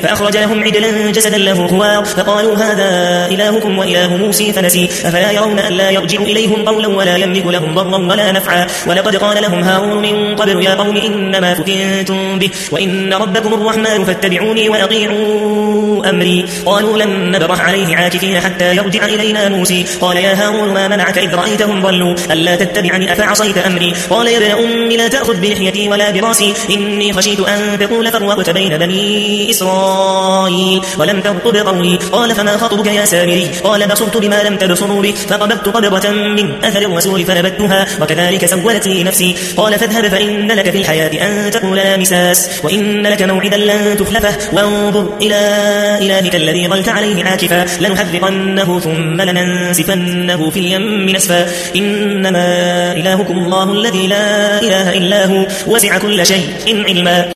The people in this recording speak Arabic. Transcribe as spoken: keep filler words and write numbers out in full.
فأخرج لهم عجلا جسدا له خوار فقالوا هذا إلهكم وإله موسى فنسي أفلا يرون أن لا يرجع إليهم قولا ولا يملك لهم ضرا ولا نفعا ولقد قال لهم هارون من قبل يا قوم إنما فتنتم به وإن ربكم الرحمن فاتبعوني وأطيعوا أمري قالوا لن نبرح عليه عاكفين حتى يرجع إلينا موسى قال يا هارون ما منعك إذ رأيتهم ضلوا ألا تتبعني أفعصيت أمري قال يا ابن أم لا تأخذ بلحيتي ولا براسي إني خشيت أن تقول فرقت بين بني إسرائيل ولم ترقب قولي قال فما خطبك يا سامري قال بصرت بما لم تبصروا به فقبضت قبضة من أثر الرسول فنبتها وكذلك سولت لي نفسي قال فاذهب فإن لك في الحياة أن تقول لا مساس وإن لك موعدا لن تخلفه وانظر إلى إلهك الذي ظلت عليه عاكفا لنحذقنه ثم لننسفنه في اليم نسفا إنما إلهكم الله الذي لا إله إلا هو وسع كل شيء علما